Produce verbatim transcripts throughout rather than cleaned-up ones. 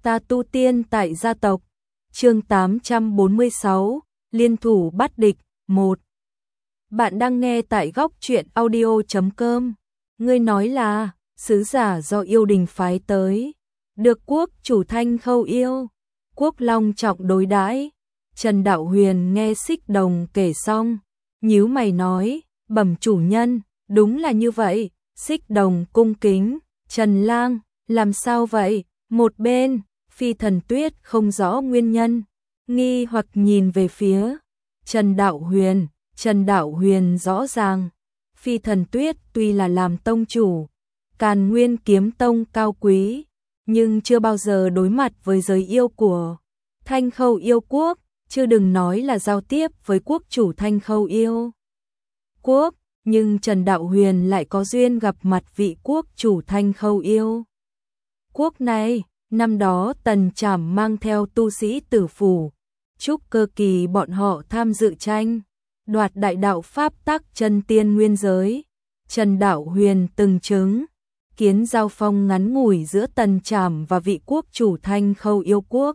Ta tu tiên tại gia tộc. Chương tám trăm bốn mươi sáu, liên thủ bắt địch. một. Bạn đang nghe tại góc truyện audio chấm com. Ngươi nói là sứ giả do yêu đình phái tới, được quốc chủ Thanh Khâu yêu quốc long trọng đối đãi. Trần Đạo Huyền nghe Xích Đồng kể xong, nhíu mày nói, bẩm chủ nhân, đúng là như vậy. Xích Đồng cung kính, Trần lang, làm sao vậy? Một bên, Phi Thần Tuyết không rõ nguyên nhân, nghi hoặc nhìn về phía Trần Đạo Huyền. Trần Đạo Huyền rõ ràng, Phi Thần Tuyết tuy là làm tông chủ Càn Nguyên Kiếm Tông cao quý, nhưng chưa bao giờ đối mặt với giới yêu của Thanh Khâu yêu quốc, chưa đừng nói là giao tiếp với quốc chủ Thanh Khâu yêu quốc. Nhưng Trần Đạo Huyền lại có duyên gặp mặt vị quốc chủ Thanh Khâu yêu quốc này. Năm đó Tần Trảm mang theo tu sĩ Tử Phủ, Trúc Cơ Kỳ bọn họ tham dự tranh đoạt đại đạo pháp tắc chân tiên nguyên giới. Trần Đạo Huyền từng chứng kiến giao phong ngắn ngủi giữa Tần Trảm và vị quốc chủ Thanh Khâu yêu quốc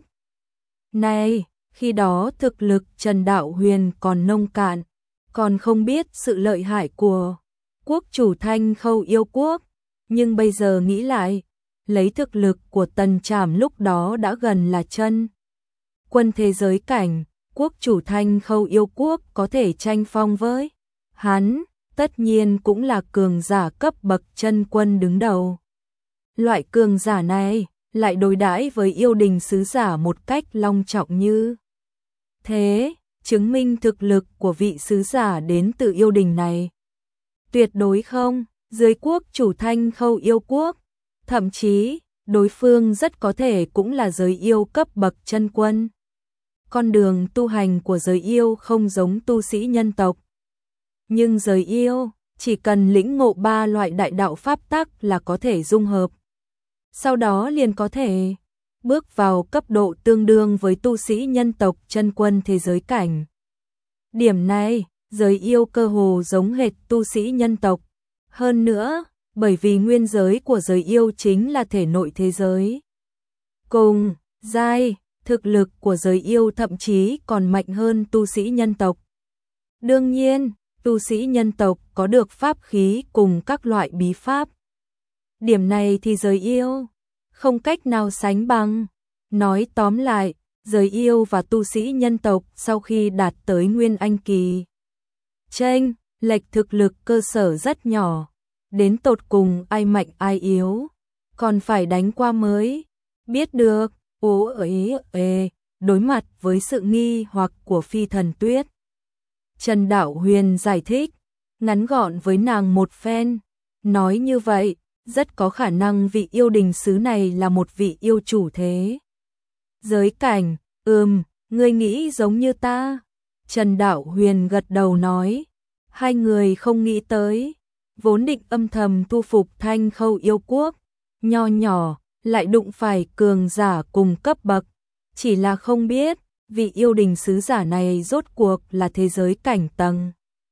này. Khi đó thực lực Trần Đạo Huyền còn nông cạn, còn không biết sự lợi hại của quốc chủ Thanh Khâu yêu quốc. Nhưng bây giờ nghĩ lại, lấy thực lực của Tần Trảm lúc đó đã gần là chân quân thế giới cảnh, quốc chủ Thanh Khâu yêu quốc có thể tranh phong với hắn, tất nhiên cũng là cường giả cấp bậc chân quân đứng đầu. Loại cường giả này lại đối đãi với yêu đình sứ giả một cách long trọng như thế, chứng minh thực lực của vị sứ giả đến từ yêu đình này tuyệt đối không dưới quốc chủ Thanh Khâu yêu quốc, thậm chí đối phương rất có thể cũng là giới yêu cấp bậc chân quân. Con đường tu hành của giới yêu không giống tu sĩ nhân tộc, nhưng giới yêu chỉ cần lĩnh ngộ ba loại đại đạo pháp tắc là có thể dung hợp, sau đó liền có thể bước vào cấp độ tương đương với tu sĩ nhân tộc chân quân thế giới cảnh. Điểm này, giới yêu cơ hồ giống hệt tu sĩ nhân tộc. Hơn nữa, bởi vì nguyên giới của giới yêu chính là thể nội thế giới cùng giai, thực lực của giới yêu thậm chí còn mạnh hơn tu sĩ nhân tộc. Đương nhiên, tu sĩ nhân tộc có được pháp khí cùng các loại bí pháp. Điểm này thì giới yêu không cách nào sánh bằng. Nói tóm lại, giới yêu và tu sĩ nhân tộc sau khi đạt tới Nguyên Anh kỳ, chênh lệch thực lực cơ sở rất nhỏ. Đến tột cùng ai mạnh ai yếu, còn phải đánh qua mới biết được. Ố ấy ê, đối mặt với sự nghi hoặc của Phi Thần Tuyết, Trần Đạo Huyền giải thích ngắn gọn với nàng một phen, nói như vậy, rất có khả năng vị yêu đình sứ này là một vị yêu chủ thế giới cảnh. Ừm, ngươi nghĩ giống như ta. Trần Đạo Huyền gật đầu nói, hai người không nghĩ tới, vốn định âm thầm thu phục Thanh Khâu yêu quốc, nho nhỏ lại đụng phải cường giả cùng cấp bậc, chỉ là không biết vị yêu đình sứ giả này rốt cuộc là thế giới cảnh tầng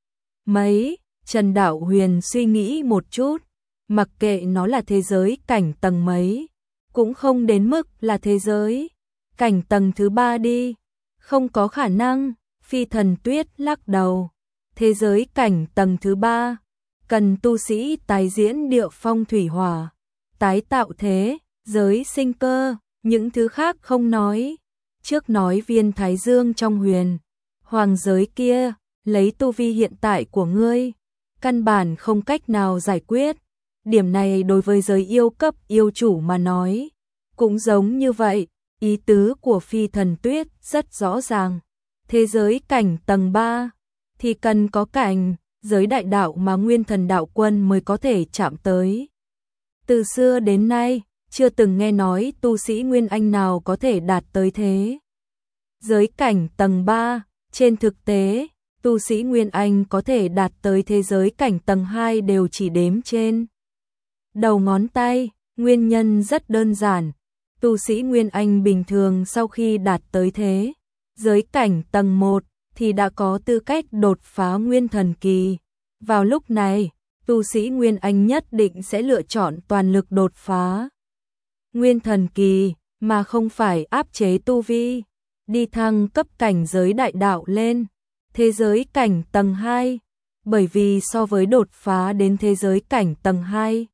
mấy. Trần Đạo Huyền suy nghĩ một chút, mặc kệ nó là thế giới cảnh tầng mấy, cũng không đến mức là thế giới cảnh tầng thứ ba đi. Không có khả năng. Phi Thần Tuyết lắc đầu, thế giới cảnh tầng thứ ba cần tu sĩ tái diễn địa phong thủy hỏa, tái tạo thế giới sinh cơ, những thứ khác không nói. Trước nói viên Thái Dương trong huyền hoàng giới kia, lấy tu vi hiện tại của ngươi, căn bản không cách nào giải quyết. Điểm này đối với giới yêu cấp yêu chủ mà nói, cũng giống như vậy. Ý tứ của Phi Thần Tuyết rất rõ ràng. Thế giới cảnh tầng ba thì cần có cảnh giới đại đạo mà Nguyên Thần Đạo Quân mới có thể chạm tới. Từ xưa đến nay, chưa từng nghe nói tu sĩ Nguyên Anh nào có thể đạt tới thế giới cảnh tầng ba. Trên thực tế, tu sĩ Nguyên Anh có thể đạt tới thế giới cảnh tầng hai đều chỉ đếm trên đầu ngón tay. Nguyên nhân rất đơn giản, tu sĩ Nguyên Anh bình thường sau khi đạt tới thế giới cảnh tầng một thì đã có tư cách đột phá Nguyên Thần kỳ. Vào lúc này, tu sĩ Nguyên Anh nhất định sẽ lựa chọn toàn lực đột phá Nguyên Thần kỳ, mà không phải áp chế tu vi, đi thăng cấp cảnh giới đại đạo lên thế giới cảnh tầng hai, bởi vì so với đột phá đến thế giới cảnh tầng hai,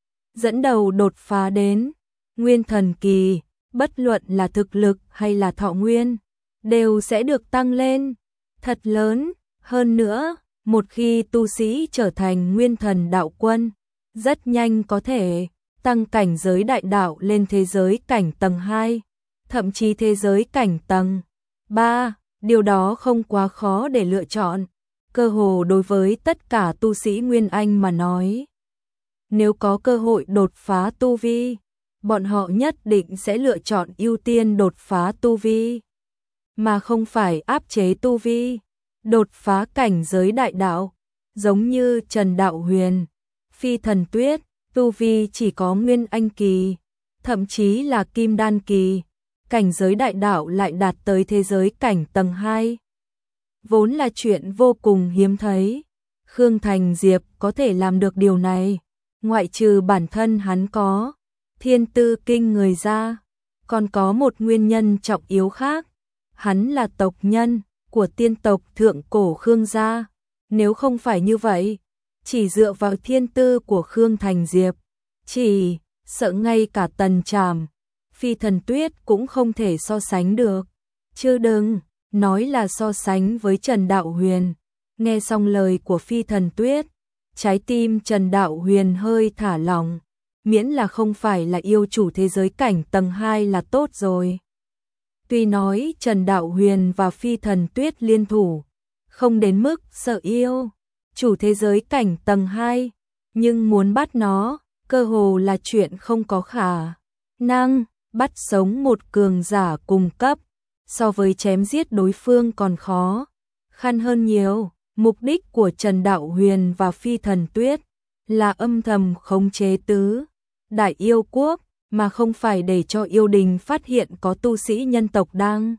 dẫn đầu đột phá đến nguyên thần kỳ, bất luận là thực lực hay là thọ nguyên, đều sẽ được tăng lên thật lớn. Hơn nữa, một khi tu sĩ trở thành nguyên thần đạo quân, rất nhanh có thể tăng cảnh giới đại đạo lên thế giới cảnh tầng hai, thậm chí thế giới cảnh tầng ba, điều đó không quá khó để lựa chọn, cơ hồ đối với tất cả tu sĩ Nguyên Anh mà nói. Nếu có cơ hội đột phá tu vi, bọn họ nhất định sẽ lựa chọn ưu tiên đột phá tu vi, mà không phải áp chế tu vi, đột phá cảnh giới đại đạo, giống như Trần Đạo Huyền, Phi Thần Tuyết, tu vi chỉ có Nguyên Anh kỳ, thậm chí là Kim Đan kỳ, cảnh giới đại đạo lại đạt tới thế giới cảnh tầng hai. Vốn là chuyện vô cùng hiếm thấy, Khương Thành Diệp có thể làm được điều này, ngoại trừ bản thân hắn có thiên tư kinh người ra, còn có một nguyên nhân trọng yếu khác, hắn là tộc nhân của tiên tộc thượng cổ Khương gia, nếu không phải như vậy, chỉ dựa vào thiên tư của Khương Thành Diệp, chỉ sợ ngay cả Tần Trảm, Phi Thần Tuyết cũng không thể so sánh được, chứ đừng nói là so sánh với Trần Đạo Huyền. Nghe xong lời của Phi Thần Tuyết, trái tim Trần Đạo Huyền hơi thả lỏng, miễn là không phải là yêu chủ thế giới cảnh tầng hai là tốt rồi. Tuy nói Trần Đạo Huyền và Phi Thần Tuyết liên thủ, không đến mức sợ yêu chủ thế giới cảnh tầng hai, nhưng muốn bắt nó, cơ hồ là chuyện không có khả năng. Bắt sống một cường giả cùng cấp, so với chém giết đối phương còn khó khăn hơn nhiều. Mục đích của Trần Đạo Huyền và Phi Thần Tuyết là âm thầm khống chế tứ đại yêu quốc, mà không phải để cho yêu đình phát hiện có tu sĩ nhân tộc đang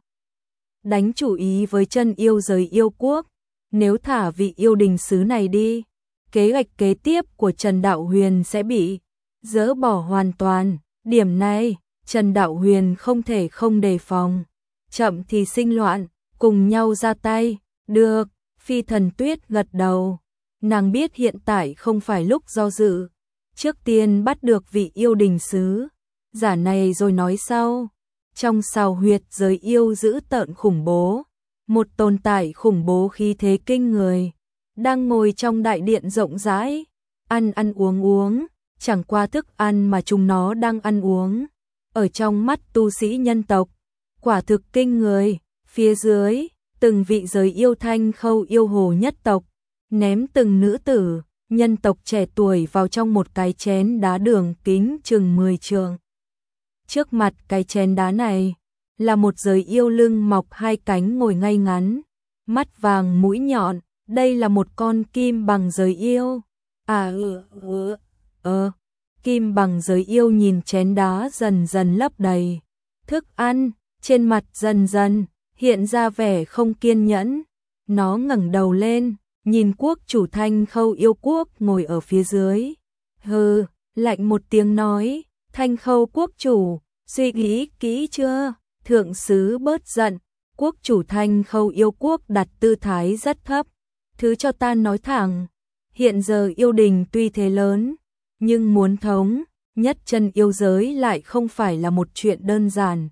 đánh chủ ý với chân yêu giới yêu quốc. Nếu thả vị yêu đình sứ này đi, kế hoạch kế tiếp của Trần Đạo Huyền sẽ bị dỡ bỏ hoàn toàn. Điểm này, Trần Đạo Huyền không thể không đề phòng. Chậm thì sinh loạn, cùng nhau ra tay. Được, Phi Thần Tuyết gật đầu. Nàng biết hiện tại không phải lúc do dự. Trước tiên bắt được vị yêu đình sứ giả này rồi nói sau. Trong sào huyệt giới yêu dữ tợn khủng bố, một tồn tại khủng bố khí thế kinh người, đang ngồi trong đại điện rộng rãi, ăn ăn uống uống, chẳng qua thức ăn mà chúng nó đang ăn uống. Ở trong mắt tu sĩ nhân tộc, quả thực kinh người. Phía dưới, từng vị giới yêu Thanh Khâu yêu hồ nhất tộc, ném từng nữ tử, nhân tộc trẻ tuổi vào trong một cái chén đá đường kính chừng mười trượng. Trước mặt cái chén đá này, là một giới yêu lưng mọc hai cánh ngồi ngay ngắn, mắt vàng mũi nhọn, đây là một con kim bằng giới yêu. À ừ, ừ, ờ, kim bằng giới yêu nhìn chén đá dần dần lấp đầy thức ăn, trên mặt dần dần hiện ra vẻ không kiên nhẫn. Nó ngẩng đầu lên, nhìn quốc chủ Thanh Khâu yêu quốc ngồi ở phía dưới. Hừ, lạnh một tiếng nói, Thanh Khâu quốc chủ, suy nghĩ kỹ chưa? Thượng sứ bớt giận, quốc chủ Thanh Khâu yêu quốc đặt tư thái rất thấp. Thứ cho ta nói thẳng, hiện giờ yêu đình tuy thế lớn, nhưng muốn thống nhất chân yêu giới lại không phải là một chuyện đơn giản.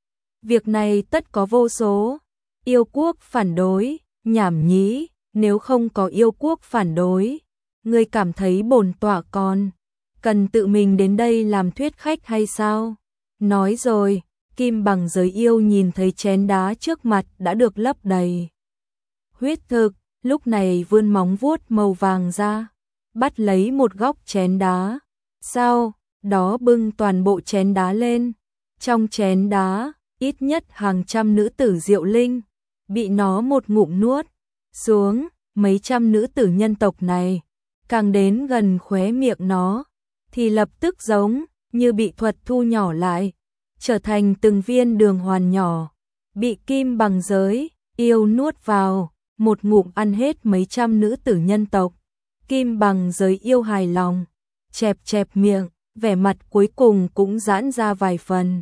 Việc này tất có vô số yêu quốc phản đối, nhảm nhí, nếu không có yêu quốc phản đối, ngươi cảm thấy bổn tọa còn cần tự mình đến đây làm thuyết khách hay sao? Nói rồi, kim bằng giới yêu nhìn thấy chén đá trước mặt đã được lấp đầy huyết thực, lúc này vươn móng vuốt màu vàng ra, bắt lấy một góc chén đá, sau đó bưng toàn bộ chén đá lên. Trong chén đá, ít nhất hàng trăm nữ tử diệu linh, bị nó một ngụm nuốt xuống. Mấy trăm nữ tử nhân tộc này, càng đến gần khóe miệng nó, thì lập tức giống như bị thuật thu nhỏ lại, trở thành từng viên đường hoàn nhỏ, bị kim bằng giới yêu nuốt vào, một ngụm ăn hết mấy trăm nữ tử nhân tộc. Kim bằng giới yêu hài lòng, chẹp chẹp miệng, vẻ mặt cuối cùng cũng giãn ra vài phần.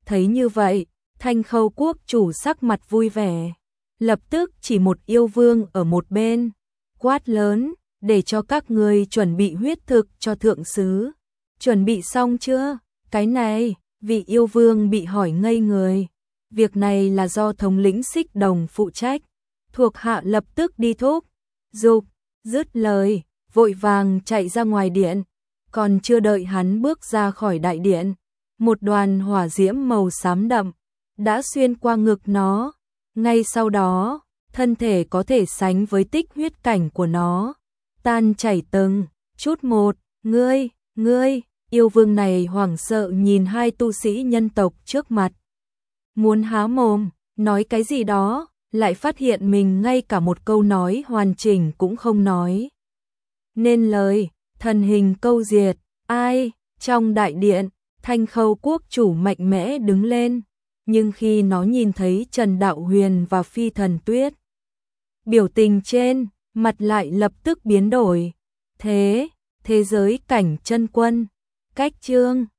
Thấy như vậy, Thanh Khâu quốc chủ sắc mặt vui vẻ, lập tức chỉ một yêu vương ở một bên, quát lớn, để cho các ngươi chuẩn bị huyết thực cho thượng sứ. Chuẩn bị xong chưa? Cái này, vị yêu vương bị hỏi ngây người. Việc này là do thống lĩnh Xích Đồng phụ trách, thuộc hạ lập tức đi thúc, giục, dứt lời, vội vàng chạy ra ngoài điện. Còn chưa đợi hắn bước ra khỏi đại điện, một đoàn hỏa diễm màu xám đậm đã xuyên qua ngực nó. Ngay sau đó, thân thể có thể sánh với tích huyết cảnh của nó tan chảy từng chút một. Ngươi, ngươi, yêu vương này hoảng sợ nhìn hai tu sĩ nhân tộc trước mặt, muốn há mồm nói cái gì đó, lại phát hiện mình ngay cả một câu nói hoàn chỉnh cũng không nói nên lời, thần hình câu diệt. Ai? Trong đại điện, Thanh Khâu quốc chủ mạnh mẽ đứng lên, nhưng khi nó nhìn thấy Trần Đạo Huyền và Phi Thần Tuyết, biểu tình trên mặt lại lập tức biến đổi. Thế, thế giới cảnh chân quân, cách chương